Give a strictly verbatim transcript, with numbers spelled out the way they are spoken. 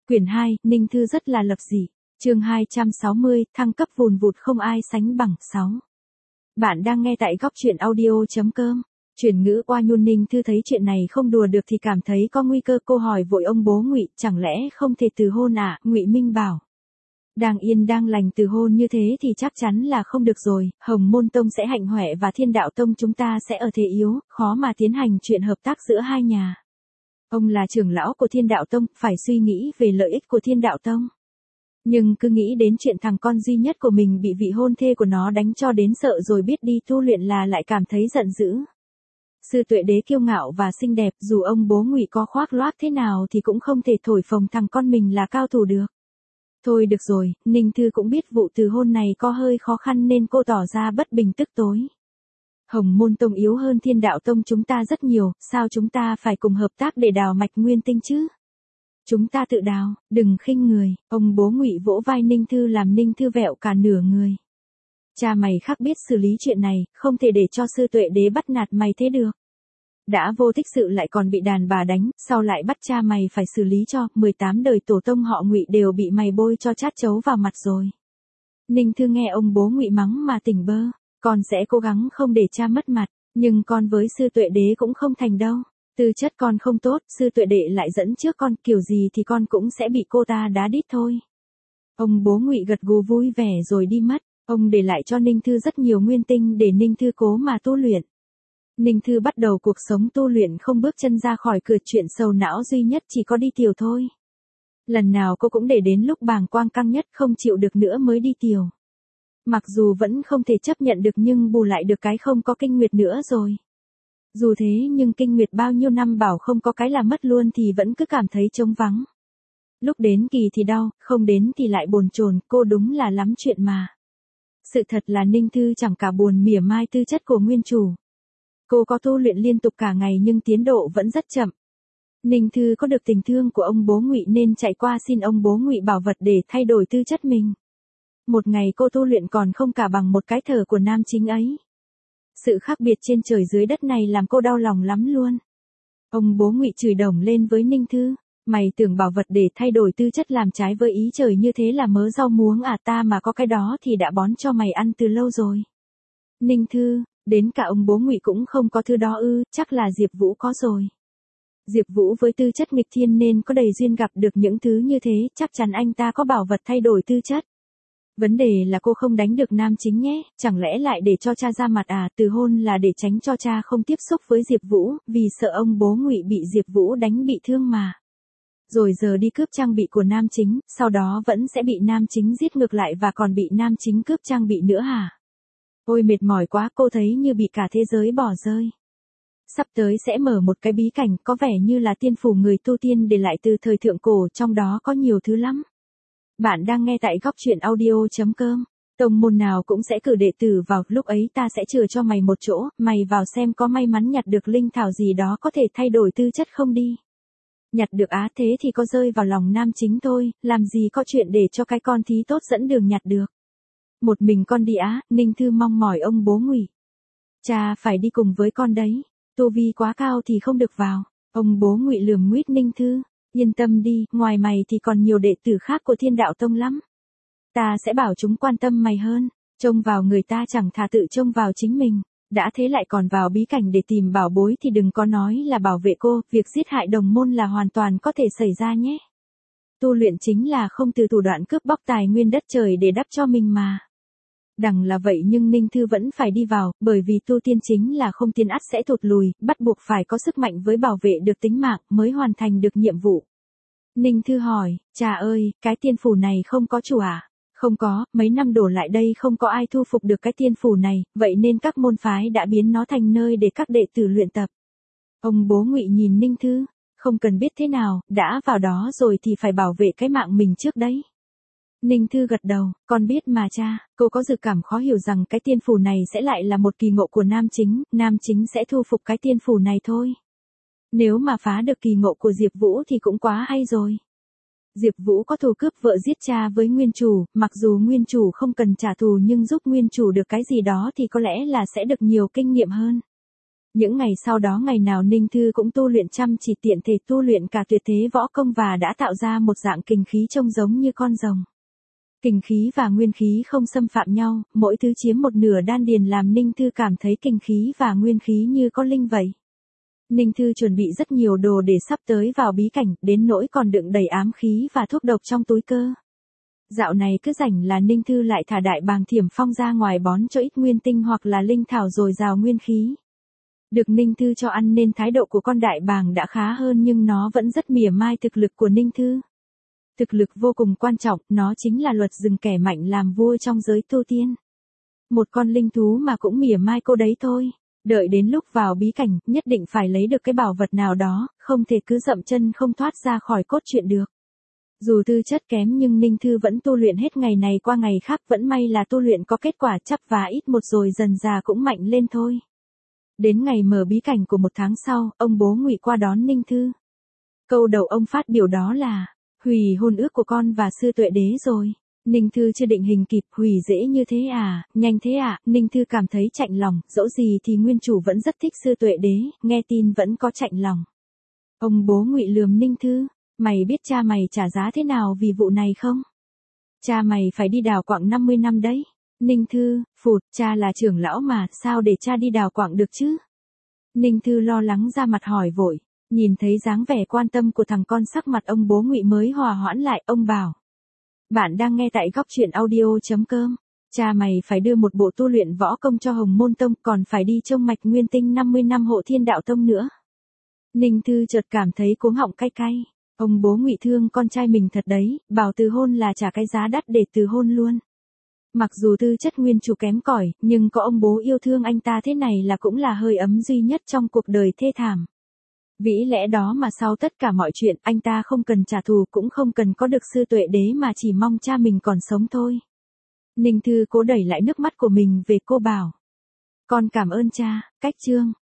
Quyển hai, Ninh Thư rất là lập dị. Chương hai trăm sáu mươi, thăng cấp vùn vụt không ai sánh bằng. sáu. Bạn đang nghe tại góc truyện audio chấm com. Chuyển ngữ oa nhun. Ninh Thư thấy chuyện này không đùa được thì cảm thấy có nguy cơ, cô hỏi vội ông bố Ngụy, chẳng lẽ không thể từ hôn à? Ngụy Minh bảo, đang yên đang lành từ hôn như thế thì chắc chắn là không được rồi, Hồng Môn Tông sẽ hạnh hoẹ và Thiên Đạo Tông chúng ta sẽ ở thế yếu, khó mà tiến hành chuyện hợp tác giữa hai nhà. Ông là trưởng lão của Thiên Đạo Tông, phải suy nghĩ về lợi ích của Thiên Đạo Tông. Nhưng cứ nghĩ đến chuyện thằng con duy nhất của mình bị vị hôn thê của nó đánh cho đến sợ rồi biết đi tu luyện là lại cảm thấy giận dữ. Sư Tuệ Đế kiêu ngạo và xinh đẹp, dù ông bố Ngụy có khoác loác thế nào thì cũng không thể thổi phồng thằng con mình là cao thủ được. Thôi được rồi, Ninh Thư cũng biết vụ từ hôn này có hơi khó khăn nên cô tỏ ra bất bình tức tối. Hồng Môn Tông yếu hơn Thiên Đạo Tông chúng ta rất nhiều, sao chúng ta phải cùng hợp tác để đào mạch nguyên tinh chứ? Chúng ta tự đào, đừng khinh người. Ông bố Ngụy vỗ vai Ninh Thư làm Ninh Thư vẹo cả nửa người. Cha mày khác biết xử lý chuyện này, không thể để cho Sư Tuệ Đế bắt nạt mày thế được. Đã vô tích sự lại còn bị đàn bà đánh, sau lại bắt cha mày phải xử lý cho, mười tám đời tổ tông họ Ngụy đều bị mày bôi cho chát chấu vào mặt rồi. Ninh Thư nghe ông bố Ngụy mắng mà tỉnh bơ, con sẽ cố gắng không để cha mất mặt, nhưng con với Sư Tuệ Đế cũng không thành đâu. Tư chất con không tốt, Sư Tuệ Đệ lại dẫn trước con, kiểu gì thì con cũng sẽ bị cô ta đá đít thôi. Ông bố Ngụy gật gù vui vẻ rồi đi mất, ông để lại cho Ninh Thư rất nhiều nguyên tinh để Ninh Thư cố mà tu luyện. Ninh Thư bắt đầu cuộc sống tu luyện không bước chân ra khỏi cửa, chuyện sầu não duy nhất chỉ có đi tiểu thôi. Lần nào cô cũng để đến lúc bàng quang căng nhất không chịu được nữa mới đi tiểu. Mặc dù vẫn không thể chấp nhận được nhưng bù lại được cái không có kinh nguyệt nữa rồi. Dù thế nhưng kinh nguyệt bao nhiêu năm bảo không có cái là mất luôn thì vẫn cứ cảm thấy trống vắng. Lúc đến kỳ thì đau, không đến thì lại bồn chồn, cô đúng là lắm chuyện mà. Sự thật là Ninh Thư chẳng cả buồn mỉa mai tư chất của nguyên chủ. Cô có tu luyện liên tục cả ngày nhưng tiến độ vẫn rất chậm. Ninh Thư có được tình thương của ông bố Ngụy nên chạy qua xin ông bố Ngụy bảo vật để thay đổi tư chất mình. Một ngày cô tu luyện còn không cả bằng một cái thở của nam chính ấy. Sự khác biệt trên trời dưới đất này làm cô đau lòng lắm luôn. Ông bố Ngụy chửi đồng lên với Ninh Thư, mày tưởng bảo vật để thay đổi tư chất làm trái với ý trời như thế là mớ rau muống à, ta mà có cái đó thì đã bón cho mày ăn từ lâu rồi. Ninh Thư, đến cả ông bố Ngụy cũng không có thứ đó ư? Chắc là Diệp Vũ có rồi. Diệp Vũ với tư chất nghịch thiên nên có đầy duyên gặp được những thứ như thế, chắc chắn anh ta có bảo vật thay đổi tư chất. Vấn đề là cô không đánh được nam chính nhé, chẳng lẽ lại để cho cha ra mặt à? Từ hôn là để tránh cho cha không tiếp xúc với Diệp Vũ, vì sợ ông bố Ngụy bị Diệp Vũ đánh bị thương mà. Rồi giờ đi cướp trang bị của nam chính, sau đó vẫn sẽ bị nam chính giết ngược lại và còn bị nam chính cướp trang bị nữa hả? Ôi mệt mỏi quá, cô thấy như bị cả thế giới bỏ rơi. Sắp tới sẽ mở một cái bí cảnh có vẻ như là tiên phủ người tu tiên để lại từ thời thượng cổ, trong đó có nhiều thứ lắm. Bạn đang nghe tại góc truyện audio chấm com. Tông môn nào cũng sẽ cử đệ tử vào, lúc ấy ta sẽ chừa cho mày một chỗ, mày vào xem có may mắn nhặt được linh thảo gì đó có thể thay đổi tư chất không đi. Nhặt được á, thế thì có rơi vào lòng nam chính thôi, làm gì có chuyện để cho cái con thí tốt dẫn đường nhặt được. Một mình con đi á? Ninh Thư mong mỏi ông bố Ngụy. Cha phải đi cùng với con đấy, tu vi quá cao thì không được vào. Ông bố Ngụy lườm nguýt Ninh Thư, yên tâm đi, ngoài mày thì còn nhiều đệ tử khác của Thiên Đạo Tông lắm. Ta sẽ bảo chúng quan tâm mày hơn, trông vào người ta chẳng thà tự trông vào chính mình. Đã thế lại còn vào bí cảnh để tìm bảo bối thì đừng có nói là bảo vệ cô, việc giết hại đồng môn là hoàn toàn có thể xảy ra nhé. Tu luyện chính là không từ thủ đoạn cướp bóc tài nguyên đất trời để đắp cho mình mà. Đằng là vậy nhưng Ninh Thư vẫn phải đi vào, bởi vì tu tiên chính là không tiên ắt sẽ tụt lùi, bắt buộc phải có sức mạnh với bảo vệ được tính mạng mới hoàn thành được nhiệm vụ. Ninh Thư hỏi, cha ơi, cái tiên phủ này không có chủ à? Không có, mấy năm đổ lại đây không có ai thu phục được cái tiên phủ này, vậy nên các môn phái đã biến nó thành nơi để các đệ tử luyện tập. Ông bố Ngụy nhìn Ninh Thư, không cần biết thế nào, đã vào đó rồi thì phải bảo vệ cái mạng mình trước đấy. Ninh Thư gật đầu, con biết mà cha. Cô có dự cảm khó hiểu rằng cái tiên phủ này sẽ lại là một kỳ ngộ của nam chính, nam chính sẽ thu phục cái tiên phủ này thôi. Nếu mà phá được kỳ ngộ của Diệp Vũ thì cũng quá hay rồi. Diệp Vũ có thù cướp vợ giết cha với nguyên chủ, mặc dù nguyên chủ không cần trả thù nhưng giúp nguyên chủ được cái gì đó thì có lẽ là sẽ được nhiều kinh nghiệm hơn. Những ngày sau đó ngày nào Ninh Thư cũng tu luyện chăm chỉ, tiện thể tu luyện cả tuyệt thế võ công và đã tạo ra một dạng kình khí trông giống như con rồng. Kình khí và nguyên khí không xâm phạm nhau, mỗi thứ chiếm một nửa đan điền làm Ninh Thư cảm thấy kình khí và nguyên khí như có linh vậy. Ninh Thư chuẩn bị rất nhiều đồ để sắp tới vào bí cảnh, đến nỗi còn đựng đầy ám khí và thuốc độc trong túi cơ. Dạo này cứ rảnh là Ninh Thư lại thả đại bàng thiểm phong ra ngoài bón cho ít nguyên tinh hoặc là linh thảo rồi rào nguyên khí. Được Ninh Thư cho ăn nên thái độ của con đại bàng đã khá hơn, nhưng nó vẫn rất mỉa mai thực lực của Ninh Thư. Thực lực vô cùng quan trọng, nó chính là luật rừng, kẻ mạnh làm vua trong giới tu tiên. Một con linh thú mà cũng mỉa mai cô đấy thôi. Đợi đến lúc vào bí cảnh, nhất định phải lấy được cái bảo vật nào đó, không thể cứ dậm chân không thoát ra khỏi cốt truyện được. Dù tư chất kém nhưng Ninh Thư vẫn tu luyện hết ngày này qua ngày khác, vẫn may là tu luyện có kết quả chắp vá ít một rồi dần dà cũng mạnh lên thôi. Đến ngày mở bí cảnh của một tháng sau, ông bố Ngụy qua đón Ninh Thư. Câu đầu ông phát biểu đó là, hủy hôn ước của con và sư tuệ đế rồi. Ninh Thư chưa định hình kịp, hủy dễ như thế à, nhanh thế à, Ninh Thư cảm thấy chạnh lòng, dẫu gì thì nguyên chủ vẫn rất thích sư tuệ đế, nghe tin vẫn có chạnh lòng. Ông bố Ngụy lườm Ninh Thư, mày biết cha mày trả giá thế nào vì vụ này không? Cha mày phải đi đào quạng năm mươi năm đấy. Ninh Thư, phụt, cha là trưởng lão mà, sao để cha đi đào quạng được chứ? Ninh Thư lo lắng ra mặt hỏi vội, nhìn thấy dáng vẻ quan tâm của thằng con, sắc mặt ông bố Ngụy mới hòa hoãn lại, ông bảo. Bạn đang nghe tại góc truyện audio.com. Cha mày phải đưa một bộ tu luyện võ công cho Hồng Môn Tông, còn phải đi trông mạch nguyên tinh năm mươi năm hộ Thiên Đạo Tông nữa. Ninh Thư chợt cảm thấy cuống họng cay cay. Ông bố Ngụy thương con trai mình thật đấy, bảo từ hôn là trả cái giá đắt để từ hôn luôn. Mặc dù tư chất nguyên chủ kém cỏi, nhưng có ông bố yêu thương anh ta thế này là cũng là hơi ấm duy nhất trong cuộc đời thê thảm. Vĩ lẽ đó mà sau tất cả mọi chuyện, anh ta không cần trả thù, cũng không cần có được sư tuệ đế, mà chỉ mong cha mình còn sống thôi. Ninh Thư cố đẩy lại nước mắt của mình về, cô bảo. Con cảm ơn cha. Cách chương.